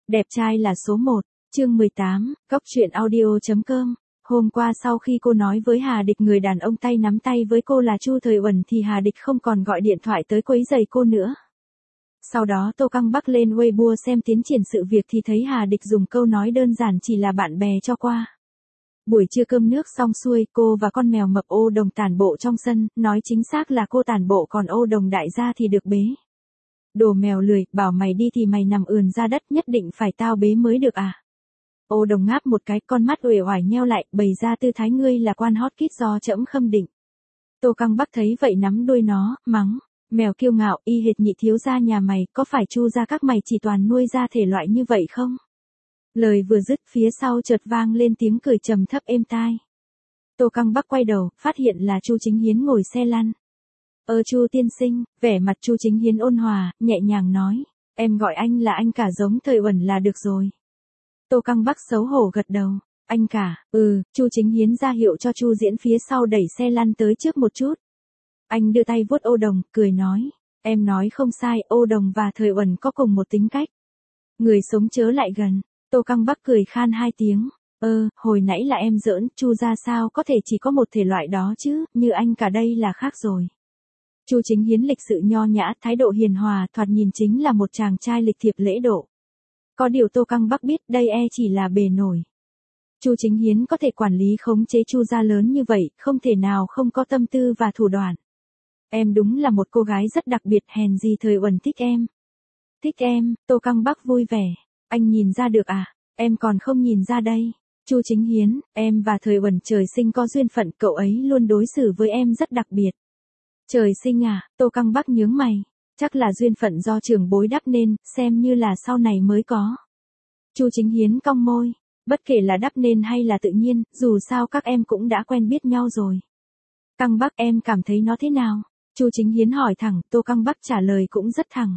Đẹp trai là số 1, chương 18, Góc truyện audio.com. Hôm qua sau khi cô nói với Hà Địch người đàn ông tay nắm tay với cô là Chu Thời Uẩn thì Hà Địch không còn gọi điện thoại tới quấy rầy cô nữa. Sau đó Tô Căng Bắc lên Weibo xem tiến triển sự việc thì thấy Hà Địch dùng câu nói đơn giản chỉ là bạn bè cho qua. Buổi trưa cơm nước xong xuôi, cô và con mèo mập Ô Đồng tản bộ trong sân, nói chính xác là cô tản bộ còn Ô Đồng đại gia thì được bế. Đồ mèo lười, bảo mày đi thì mày nằm ườn ra đất, nhất định phải tao bế mới được à. Ô Đồng ngáp một cái, con mắt uể oải nheo lại, bày ra tư thái ngươi là quan hot kid do trẫm khâm định. Tô Căng Bắc thấy vậy nắm đuôi nó, mắng, mèo kiêu ngạo, y hệt nhị thiếu gia nhà mày, có phải Chu gia các mày chỉ toàn nuôi ra thể loại như vậy không? Lời vừa dứt phía sau chợt vang lên tiếng cười trầm thấp êm tai. Tô Căng Bắc quay đầu, phát hiện là Chu Chính Hiến ngồi xe lăn. Chu tiên sinh, vẻ mặt Chu Chính Hiến ôn hòa, nhẹ nhàng nói, em gọi anh là anh cả giống Thời Uẩn là được rồi. Tô Căng Bắc xấu hổ gật đầu, anh cả, Chu Chính Hiến ra hiệu cho Chu Diễn phía sau đẩy xe lăn tới trước một chút. Anh đưa tay vuốt Ô Đồng, cười nói, em nói không sai, Ô Đồng và Thời Uẩn có cùng một tính cách. Người sống chớ lại gần. Tô Căng Bắc cười khan hai tiếng, hồi nãy là em giỡn, Chu gia sao có thể chỉ có một thể loại đó chứ, như anh cả đây là khác rồi. Chu Chính Hiến lịch sự nho nhã, thái độ hiền hòa, thoạt nhìn chính là một chàng trai lịch thiệp lễ độ. Có điều Tô Căng Bắc biết đây chỉ là bề nổi. Chu Chính Hiến có thể quản lý khống chế Chu gia lớn như vậy, không thể nào không có tâm tư và thủ đoạn. Em đúng là một cô gái rất đặc biệt, hèn gì Thời Uẩn thích em. Thích em, Tô Căng Bắc vui vẻ. Anh nhìn ra được à, em còn không nhìn ra đây. Chu Chính Hiến, em và Thời Uẩn trời sinh có duyên phận, cậu ấy luôn đối xử với em rất đặc biệt. Trời sinh à, Tô Căng Bắc nhướng mày, chắc là duyên phận do trưởng bối đắp nên, xem như là sau này mới có. Chu Chính Hiến cong môi, bất kể là đắp nên hay là tự nhiên, dù sao các em cũng đã quen biết nhau rồi. Căng Bắc em cảm thấy nó thế nào? Chu Chính Hiến hỏi thẳng, Tô Căng Bắc trả lời cũng rất thẳng.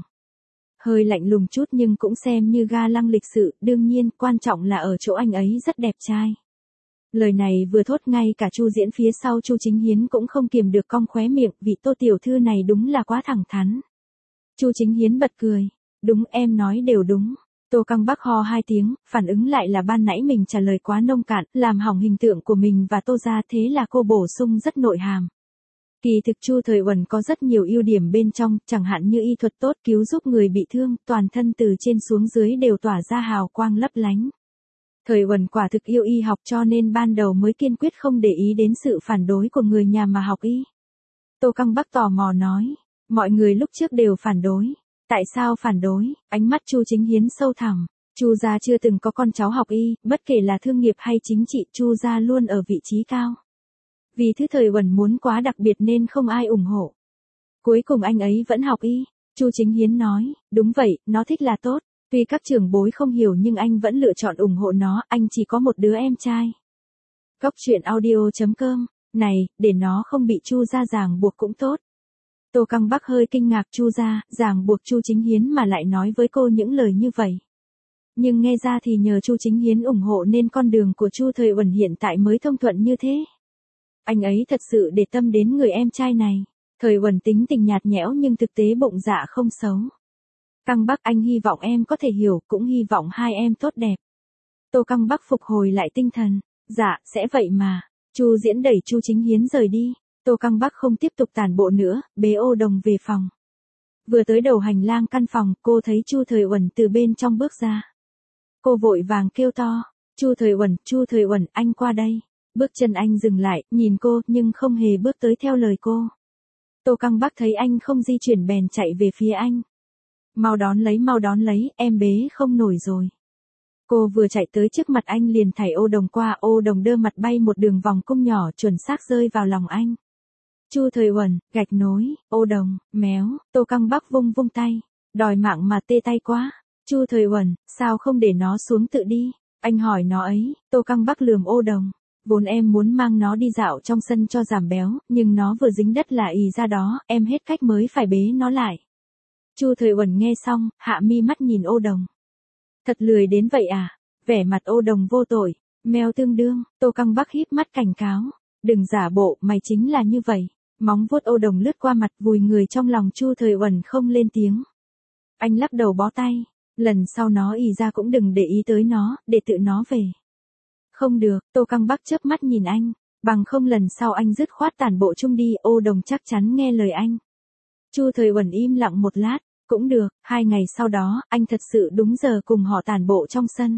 Hơi lạnh lùng chút nhưng cũng xem như ga lăng lịch sự, đương nhiên, quan trọng là ở chỗ anh ấy rất đẹp trai. Lời này vừa thốt ngay cả Chu Diễn phía sau Chu Chính Hiến cũng không kiềm được cong khóe miệng, vị Tô tiểu thư này đúng là quá thẳng thắn. Chu Chính Hiến bật cười, đúng em nói đều đúng. Tô Căng Bắc ho hai tiếng, phản ứng lại là ban nãy mình trả lời quá nông cạn, làm hỏng hình tượng của mình và Tô gia, thế là cô bổ sung rất nội hàm. Kỳ thực Chu Thời Uẩn có rất nhiều ưu điểm bên trong, chẳng hạn như y thuật tốt, cứu giúp người bị thương, toàn thân từ trên xuống dưới đều tỏa ra hào quang lấp lánh. Thời Uẩn quả thực yêu y học cho nên ban đầu mới kiên quyết không để ý đến sự phản đối của người nhà mà học y. Tô Căng Bắc tò mò nói, mọi người lúc trước đều phản đối. Tại sao phản đối? Ánh mắt Chu Chính Hiến sâu thẳm. Chu gia chưa từng có con cháu học y, bất kể là thương nghiệp hay chính trị, Chu gia luôn ở vị trí cao. Vì thứ Thời Uẩn muốn quá đặc biệt nên không ai ủng hộ. Cuối cùng anh ấy vẫn học y. Chu Chính Hiến nói, đúng vậy, nó thích là tốt. Tuy các trưởng bối không hiểu nhưng anh vẫn lựa chọn ủng hộ nó, anh chỉ có một đứa em trai. Góc truyện audio.com, này, để nó không bị Chu gia ràng buộc cũng tốt. Tô Căng Bắc hơi kinh ngạc, Chu gia ràng buộc Chu Chính Hiến mà lại nói với cô những lời như vậy. Nhưng nghe ra thì nhờ Chu Chính Hiến ủng hộ nên con đường của Chu Thời Uẩn hiện tại mới thông thuận như thế. Anh ấy thật sự để tâm đến người em trai này. Thời Uẩn tính tình nhạt nhẽo nhưng thực tế bụng dạ không xấu. Căng Bắc anh hy vọng em có thể hiểu, cũng hy vọng hai em tốt đẹp. Tô Căng Bắc phục hồi lại tinh thần. Dạ, sẽ vậy mà. Chu Diễn đẩy Chu Chính Hiến rời đi. Tô Căng Bắc không tiếp tục tản bộ nữa, bế Ô Đồng về phòng. Vừa tới đầu hành lang căn phòng, cô thấy Chu Thời Uẩn từ bên trong bước ra. Cô vội vàng kêu to, Chu Thời Uẩn, anh qua đây. Bước chân anh dừng lại, nhìn cô, nhưng không hề bước tới theo lời cô. Tô Căng Bắc thấy anh không di chuyển bèn chạy về phía anh. Mau đón lấy, em bế không nổi rồi. Cô vừa chạy tới trước mặt anh liền thảy Ô Đồng qua, Ô Đồng đơ mặt bay một đường vòng cung nhỏ chuẩn xác rơi vào lòng anh. Chu Thời Uẩn, gạch nối, Ô Đồng, méo, Tô Căng Bắc vung tay, đòi mạng mà tê tay quá. Chu Thời Uẩn, sao không để nó xuống tự đi, anh hỏi nó ấy. Tô Căng Bắc lườm Ô Đồng. Vốn em muốn mang nó đi dạo trong sân cho giảm béo, nhưng nó vừa dính đất là ì ra đó, em hết cách mới phải bế nó lại. Chu Thời Uẩn nghe xong, hạ mi mắt nhìn Ô Đồng. Thật lười đến vậy à? Vẻ mặt Ô Đồng vô tội, meo tương đương. Tô Căng Bắc híp mắt cảnh cáo, đừng giả bộ, mày chính là như vậy. Móng vuốt Ô Đồng lướt qua mặt, vùi người trong lòng Chu Thời Uẩn không lên tiếng. Anh lắc đầu bó tay, Lần sau nó ì ra cũng đừng để ý tới nó, để tự nó về. Không được, Tô Căng Bắc chớp mắt nhìn anh, bằng không lần sau anh dứt khoát tản bộ chung đi, Ô Đồng chắc chắn nghe lời anh. Chu Thời Uẩn im lặng một lát, cũng được, 2 ngày sau đó, anh thật sự đúng giờ cùng họ tản bộ trong sân.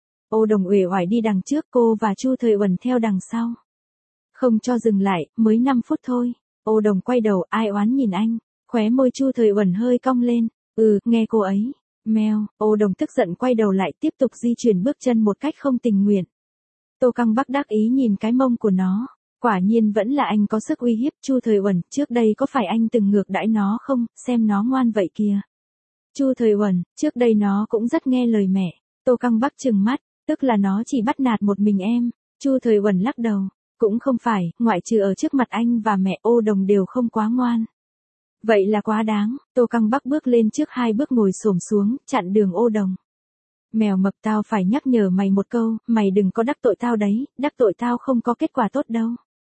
Ô Đồng uể oải đi đằng trước, cô và Chu Thời Uẩn theo đằng sau. Không cho dừng lại, mới 5 phút thôi. Ô Đồng quay đầu, ai oán nhìn anh, khóe môi Chu Thời Uẩn hơi cong lên, nghe cô ấy. Mèo, Ô Đồng tức giận quay đầu lại tiếp tục di chuyển bước chân một cách không tình nguyện. Tô Căng Bắc đắc ý nhìn cái mông của nó, quả nhiên vẫn là anh có sức uy hiếp. Chu Thời Uẩn, trước đây có phải anh từng ngược đãi nó không, xem nó ngoan vậy kìa. Chu Thời Uẩn, trước đây nó cũng rất nghe lời mẹ. Tô Căng Bắc trừng mắt, tức là nó chỉ bắt nạt một mình em. Chu Thời Uẩn lắc đầu, cũng không phải, ngoại trừ ở trước mặt anh và mẹ, Ô Đồng đều không quá ngoan. Vậy là quá đáng. Tô Căng Bắc bước lên trước 2 bước ngồi xổm xuống, chặn đường Ô Đồng. Mèo mập, tao phải nhắc nhở mày một câu, mày đừng có đắc tội tao đấy, đắc tội tao không có kết quả tốt đâu.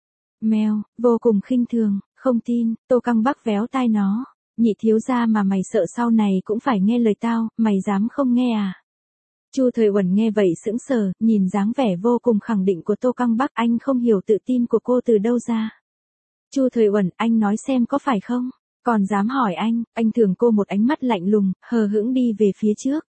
Mèo, vô cùng khinh thường, không tin. Tô Căng Bắc véo tai nó, nhị thiếu gia mà mày sợ sau này cũng phải nghe lời tao, mày dám không nghe à? Chu Thời Uẩn nghe vậy sững sờ, nhìn dáng vẻ vô cùng khẳng định của Tô Căng Bắc, anh không hiểu tự tin của cô từ đâu ra. Chu Thời Uẩn, anh nói xem có phải không? Còn dám hỏi anh thưởng cô một ánh mắt lạnh lùng, hờ hững đi về phía trước.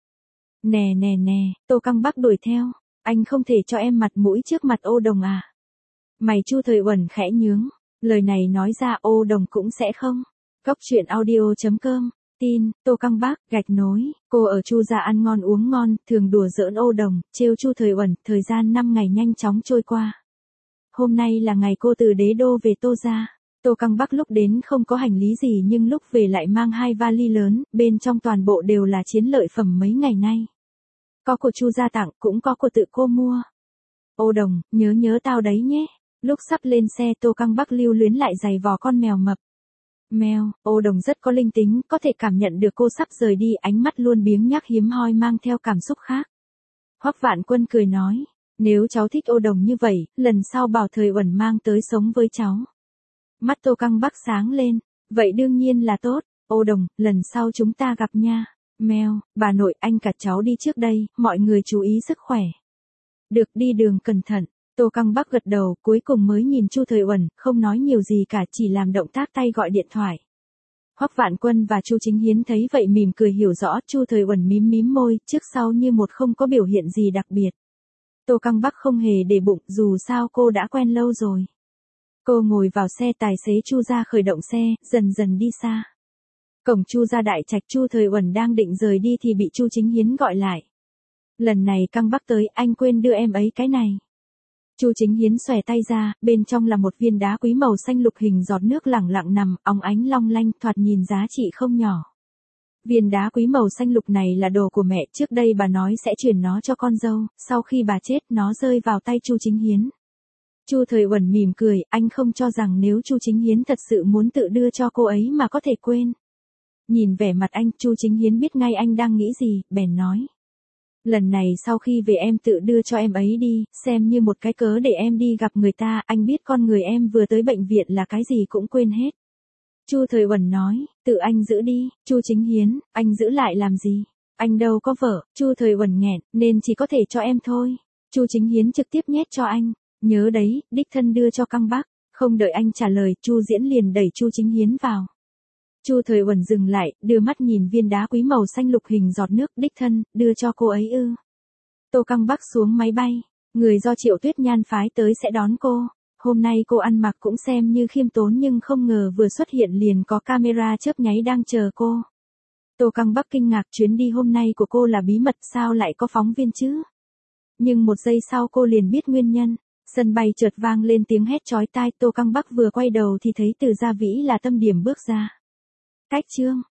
Nè nè nè, Tô Căng Bắc đuổi theo, anh không thể cho em mặt mũi trước mặt Ô Đồng à? Mày. Chu Thời Uẩn khẽ nhướng, lời này nói ra Ô Đồng cũng sẽ không. Góc truyện audio.com, tin, Tô Căng Bắc, gạch nối, cô ở Chu gia ăn ngon uống ngon, thường đùa giỡn Ô Đồng, trêu Chu Thời Uẩn, thời gian 5 ngày nhanh chóng trôi qua. Hôm nay là ngày cô từ đế đô về Tô gia. Tô Căng Bắc lúc đến không có hành lý gì nhưng lúc về lại mang 2 vali lớn, bên trong toàn bộ đều là chiến lợi phẩm mấy ngày nay. Có của Chu gia tặng, cũng có của tự cô mua. Ô Đồng, nhớ tao đấy nhé. Lúc sắp lên xe, Tô Căng Bắc lưu luyến lại giày vò con mèo mập. Mèo, Ô Đồng rất có linh tính, có thể cảm nhận được cô sắp rời đi, ánh mắt luôn biếng nhác hiếm hoi mang theo cảm xúc khác. Hoắc Vạn Quân cười nói, nếu cháu thích Ô Đồng như vậy, lần sau bảo Thời Uẩn mang tới sống với cháu. Mắt Tô Căng Bắc sáng lên, vậy đương nhiên là tốt. Ô Đồng, lần sau chúng ta gặp nha. Mèo, bà nội, anh cả cháu đi trước đây, mọi người chú ý sức khỏe. Được, đi đường cẩn thận. Tô Căng Bắc gật đầu, cuối cùng mới nhìn Chu Thời Uẩn, không nói nhiều gì cả, chỉ làm động tác tay gọi điện thoại. Hoắc Vạn Quân và Chu Chính Hiến thấy vậy mỉm cười hiểu rõ, Chu Thời Uẩn mím môi, trước sau như một không có biểu hiện gì đặc biệt. Tô Căng Bắc không hề để bụng, dù sao cô đã quen lâu rồi. Cô ngồi vào xe, tài xế Chu gia khởi động xe, dần dần đi xa. Cổng Chu gia đại trạch, Chu Thời Uẩn đang định rời đi thì bị Chu Chính Hiến gọi lại. Lần này Căng Bắc tới, anh quên đưa em ấy cái này. Chu Chính Hiến xòe tay ra, bên trong là một viên đá quý màu xanh lục hình giọt nước lẳng lặng nằm, óng ánh long lanh, thoạt nhìn giá trị không nhỏ. Viên đá quý màu xanh lục này là đồ của mẹ, trước đây bà nói sẽ chuyển nó cho con dâu, sau khi bà chết, nó rơi vào tay Chu Chính Hiến. Chu Thời Uẩn mỉm cười, anh không cho rằng nếu Chu Chính Hiến thật sự muốn tự đưa cho cô ấy mà có thể quên. Nhìn vẻ mặt anh, Chu Chính Hiến biết ngay anh đang nghĩ gì, bèn nói. Lần này sau khi về em tự đưa cho em ấy đi, xem như một cái cớ để em đi gặp người ta, anh biết con người em vừa tới bệnh viện là cái gì cũng quên hết. Chu Thời Uẩn nói, tự anh giữ đi. Chu Chính Hiến, anh giữ lại làm gì? Anh đâu có vợ. Chu Thời Uẩn nghẹn, nên chỉ có thể cho em thôi. Chu Chính Hiến trực tiếp nhét cho anh. Nhớ đấy, đích thân đưa cho Căng Bắc. Không đợi anh trả lời, Chu Diễn liền đẩy Chu Chính Hiến vào. Chu Thời Uẩn dừng lại, đưa mắt nhìn viên đá quý màu xanh lục hình giọt nước, đích thân, đưa cho cô ấy ư. Tô Căng Bắc xuống máy bay, người do Triệu Tuyết Nhan phái tới sẽ đón cô. Hôm nay cô ăn mặc cũng xem như khiêm tốn nhưng không ngờ vừa xuất hiện liền có camera chớp nháy đang chờ cô. Tô Căng Bắc kinh ngạc, chuyến đi hôm nay của cô là bí mật, sao lại có phóng viên chứ? Nhưng một giây sau cô liền biết nguyên nhân. Sân bay chợt vang lên tiếng hét chói tai, Tô Căng Bắc vừa quay đầu thì thấy Từ Gia Vĩ là Tâm Điểm bước ra. Cách chương